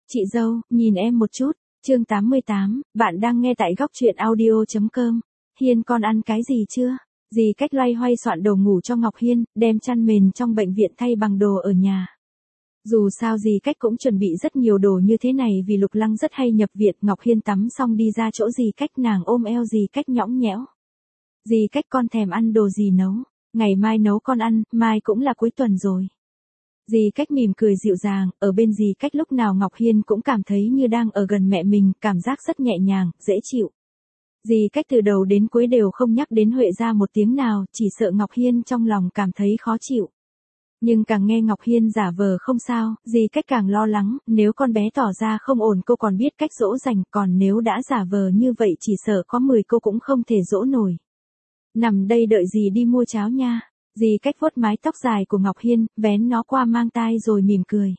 Chị dâu, nhìn em một chút. Chương 88, bạn đang nghe tại góc truyện audio.com. Hiên con ăn cái gì chưa? Dì Cách loay hoay soạn đồ ngủ cho Ngọc Hiên, đem chăn mền trong bệnh viện thay bằng đồ ở nhà. Dù sao dì Cách cũng chuẩn bị rất nhiều đồ như thế này vì Lục Lăng rất hay nhập viện. Ngọc Hiên tắm xong đi ra chỗ dì Cách, nàng ôm eo dì Cách nhõng nhẽo. Dì Cách, con thèm ăn đồ gì nấu? Ngày mai nấu con ăn, mai cũng là cuối tuần rồi. Dì Cách mỉm cười dịu dàng, ở bên dì Cách lúc nào Ngọc Hiên cũng cảm thấy như đang ở gần mẹ mình, cảm giác rất nhẹ nhàng, dễ chịu. Dì Cách từ đầu đến cuối đều không nhắc đến Huệ gia một tiếng nào, chỉ sợ Ngọc Hiên trong lòng cảm thấy khó chịu. Nhưng càng nghe Ngọc Hiên giả vờ không sao, dì Cách càng lo lắng, nếu con bé tỏ ra không ổn cô còn biết cách dỗ dành, còn nếu đã giả vờ như vậy chỉ sợ có 10 cô cũng không thể dỗ nổi. Nằm đây đợi dì đi mua cháo nha. Dì Cách vuốt mái tóc dài của Ngọc Hiên, vén nó qua mang tai rồi mỉm cười.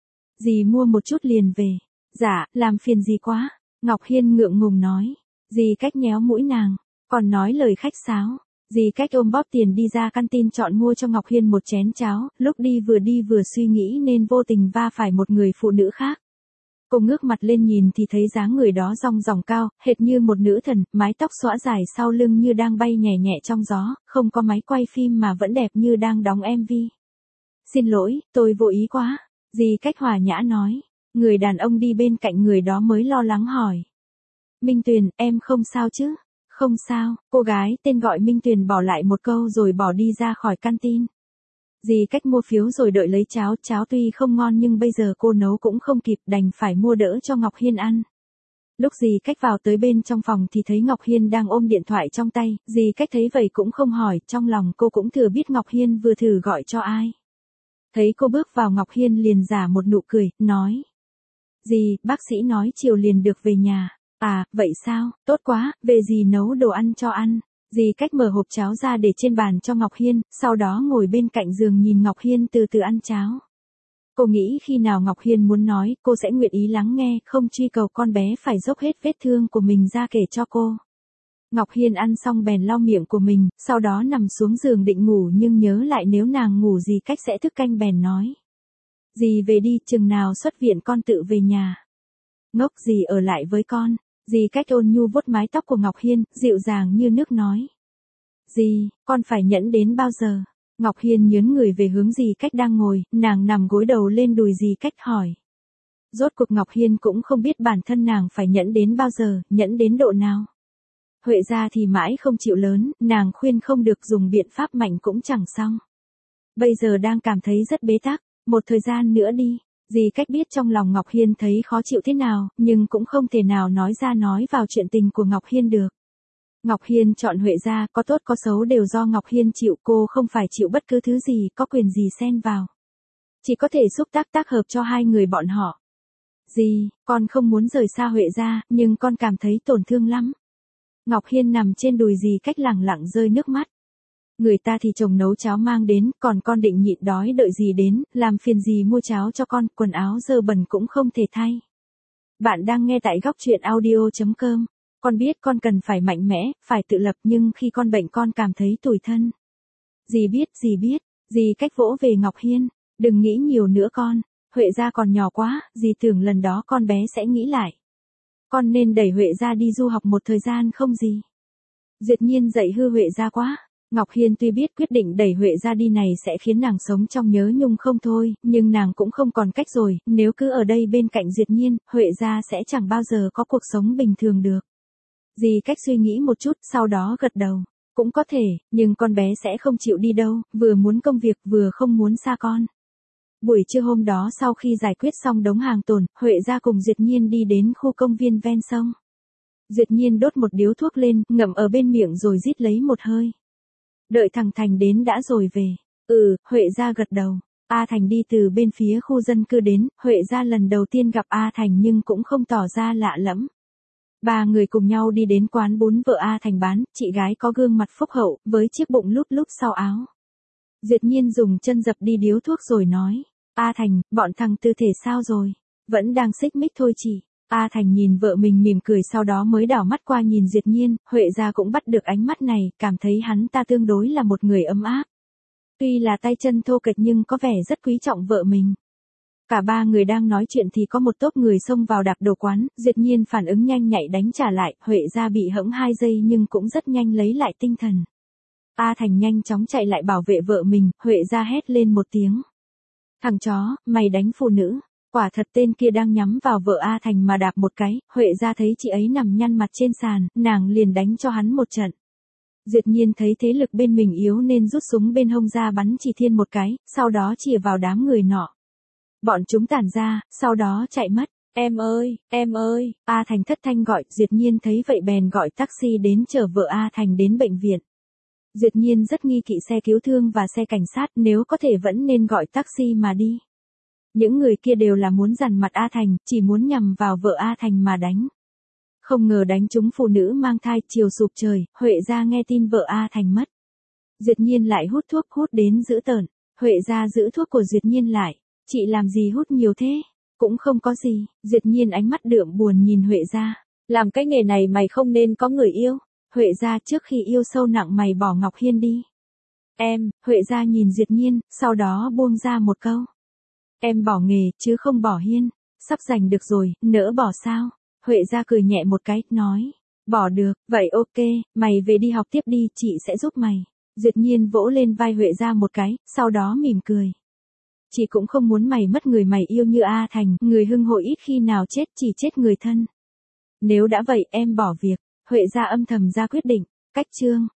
Dì mua một chút liền về. Dạ, làm phiền dì quá. Ngọc Hiên ngượng ngùng nói. Dì Cách nhéo mũi nàng, còn nói lời khách sáo. Dì Cách ôm bóp tiền đi ra canteen chọn mua cho Ngọc Hiên một chén cháo, lúc đi vừa suy nghĩ nên vô tình va phải một người phụ nữ khác. Cô ngước mặt lên nhìn thì thấy dáng người đó dong dỏng cao, hệt như một nữ thần, mái tóc xõa dài sau lưng như đang bay nhẹ nhẹ trong gió, không có máy quay phim mà vẫn đẹp như đang đóng MV. Xin lỗi, tôi vô ý quá. Dì Cách hòa nhã nói. Người đàn ông đi bên cạnh người đó mới lo lắng hỏi. Minh Tuyền, em không sao chứ? Không sao, cô gái tên gọi Minh Tuyền bỏ lại một câu rồi bỏ đi ra khỏi canteen. Dì Cách mua phiếu rồi đợi lấy cháo, cháo tuy không ngon nhưng bây giờ cô nấu cũng không kịp, đành phải mua đỡ cho Ngọc Hiên ăn. Lúc dì Cách vào tới bên trong phòng thì thấy Ngọc Hiên đang ôm điện thoại trong tay, dì Cách thấy vậy cũng không hỏi, trong lòng cô cũng thừa biết Ngọc Hiên vừa thử gọi cho ai. Thấy cô bước vào Ngọc Hiên liền giả một nụ cười, nói. Dì, bác sĩ nói chiều liền được về nhà. À, vậy sao, tốt quá, về dì nấu đồ ăn cho ăn. Dì Cách mở hộp cháo ra để trên bàn cho Ngọc Hiên, sau đó ngồi bên cạnh giường nhìn Ngọc Hiên từ từ ăn cháo. Cô nghĩ khi nào Ngọc Hiên muốn nói, cô sẽ nguyện ý lắng nghe, không truy cầu con bé phải dốc hết vết thương của mình ra kể cho cô. Ngọc Hiên ăn xong bèn lau miệng của mình, sau đó nằm xuống giường định ngủ nhưng nhớ lại nếu nàng ngủ dì Cách sẽ thức canh bèn nói. Dì về đi, chừng nào xuất viện con tự về nhà. Ngốc, dì ở lại với con. Dì Cách ôn nhu vuốt mái tóc của Ngọc Hiên, dịu dàng như nước nói. Dì, con phải nhẫn đến bao giờ? Ngọc Hiên nhớn người về hướng dì Cách đang ngồi, nàng nằm gối đầu lên đùi dì Cách hỏi. Rốt cuộc Ngọc Hiên cũng không biết bản thân nàng phải nhẫn đến bao giờ, nhẫn đến độ nào. Huệ gia thì mãi không chịu lớn, nàng khuyên không được dùng biện pháp mạnh cũng chẳng xong. Bây giờ đang cảm thấy rất bế tắc, một thời gian nữa đi. Dì Cách biết trong lòng Ngọc Hiên thấy khó chịu thế nào, nhưng cũng không thể nào nói ra nói vào chuyện tình của Ngọc Hiên được. Ngọc Hiên chọn Huệ gia, có tốt có xấu đều do Ngọc Hiên chịu, cô không phải chịu bất cứ thứ gì, có quyền gì xen vào. Chỉ có thể giúp tác hợp cho hai người bọn họ. Dì, con không muốn rời xa Huệ gia, nhưng con cảm thấy tổn thương lắm. Ngọc Hiên nằm trên đùi dì Cách lẳng lặng rơi nước mắt. Người ta thì chồng nấu cháo mang đến, còn con định nhịn đói đợi dì đến, làm phiền dì mua cháo cho con, quần áo dơ bẩn cũng không thể thay. Bạn đang nghe tại góc truyện audio.com. Con biết con cần phải mạnh mẽ, phải tự lập nhưng khi con bệnh con cảm thấy tủi thân. Dì biết, dì Cách vỗ về Ngọc Hiên, đừng nghĩ nhiều nữa con, Huệ gia còn nhỏ quá, dì tưởng lần đó con bé sẽ nghĩ lại. Con nên đẩy Huệ gia đi du học một thời gian không dì? Duyệt Nhiên dạy hư Huệ gia quá. Ngọc Hiên tuy biết quyết định đẩy Huệ gia đi này sẽ khiến nàng sống trong nhớ nhung không thôi, nhưng nàng cũng không còn cách rồi, nếu cứ ở đây bên cạnh Duyệt Nhiên, Huệ gia sẽ chẳng bao giờ có cuộc sống bình thường được. Dì Cách suy nghĩ một chút, sau đó gật đầu. Cũng có thể, nhưng con bé sẽ không chịu đi đâu, vừa muốn công việc vừa không muốn xa con. Buổi trưa hôm đó sau khi giải quyết xong đống hàng tồn, Huệ gia cùng Duyệt Nhiên đi đến khu công viên ven sông. Duyệt Nhiên đốt một điếu thuốc lên, ngậm ở bên miệng rồi rít lấy một hơi. Đợi thằng Thành đến đã rồi về. Huệ gia gật đầu. A Thành đi từ bên phía khu dân cư đến, Huệ gia lần đầu tiên gặp A Thành nhưng cũng không tỏ ra lạ lẫm. Ba người cùng nhau đi đến quán bún vợ A Thành bán, chị gái có gương mặt phúc hậu, với chiếc bụng lúp lúp sau áo. Duyệt Nhiên dùng chân dập đi điếu thuốc rồi nói. A Thành, bọn thằng Tư thể sao rồi? Vẫn đang xích mích thôi chị. A Thành nhìn vợ mình mỉm cười sau đó mới đảo mắt qua nhìn Duyệt Nhiên, Huệ gia cũng bắt được ánh mắt này, cảm thấy hắn ta tương đối là một người ấm áp. Tuy là tay chân thô kệch nhưng có vẻ rất quý trọng vợ mình. Cả ba người đang nói chuyện thì có một tốp người xông vào đạp đồ quán, Duyệt Nhiên phản ứng nhanh nhạy đánh trả lại, Huệ gia bị hẫng 2 giây nhưng cũng rất nhanh lấy lại tinh thần. A Thành nhanh chóng chạy lại bảo vệ vợ mình, Huệ gia hét lên một tiếng. Thằng chó, mày đánh phụ nữ. Quả thật tên kia đang nhắm vào vợ A Thành mà đạp một cái, Huệ gia thấy chị ấy nằm nhăn mặt trên sàn, nàng liền đánh cho hắn một trận. Duyệt Nhiên thấy thế lực bên mình yếu nên rút súng bên hông ra bắn chỉ thiên một cái, sau đó chĩa vào đám người nọ. Bọn chúng tản ra, sau đó chạy mất. Em ơi, A Thành thất thanh gọi, Duyệt Nhiên thấy vậy bèn gọi taxi đến chở vợ A Thành đến bệnh viện. Duyệt Nhiên rất nghi kỵ xe cứu thương và xe cảnh sát, nếu có thể vẫn nên gọi taxi mà đi. Những người kia đều là muốn dằn mặt A Thành, chỉ muốn nhằm vào vợ A Thành mà đánh. Không ngờ đánh trúng phụ nữ mang thai, chiều sụp trời, Huệ gia nghe tin vợ A Thành mất. Duyệt Nhiên lại hút thuốc hút đến dữ tợn, Huệ gia giữ thuốc của Duyệt Nhiên lại. Chị làm gì hút nhiều thế? Cũng không có gì, Duyệt Nhiên ánh mắt đượm buồn nhìn Huệ gia. Làm cái nghề này mày không nên có người yêu. Huệ gia trước khi yêu sâu nặng mày bỏ Ngọc Hiên đi. Huệ gia nhìn Duyệt Nhiên, sau đó buông ra một câu. Em bỏ nghề, chứ không bỏ Hiên. Sắp giành được rồi, nỡ bỏ sao? Huệ gia cười nhẹ một cái, nói. Bỏ được, vậy ok, mày về đi học tiếp đi, chị sẽ giúp mày. Duyệt Nhiên vỗ lên vai Huệ gia một cái, sau đó mỉm cười. Chị cũng không muốn mày mất người mày yêu như A Thành, người hưng hội ít khi nào chết, chỉ chết người thân. Nếu đã vậy em bỏ việc, Huệ gia âm thầm ra quyết định, cách chương.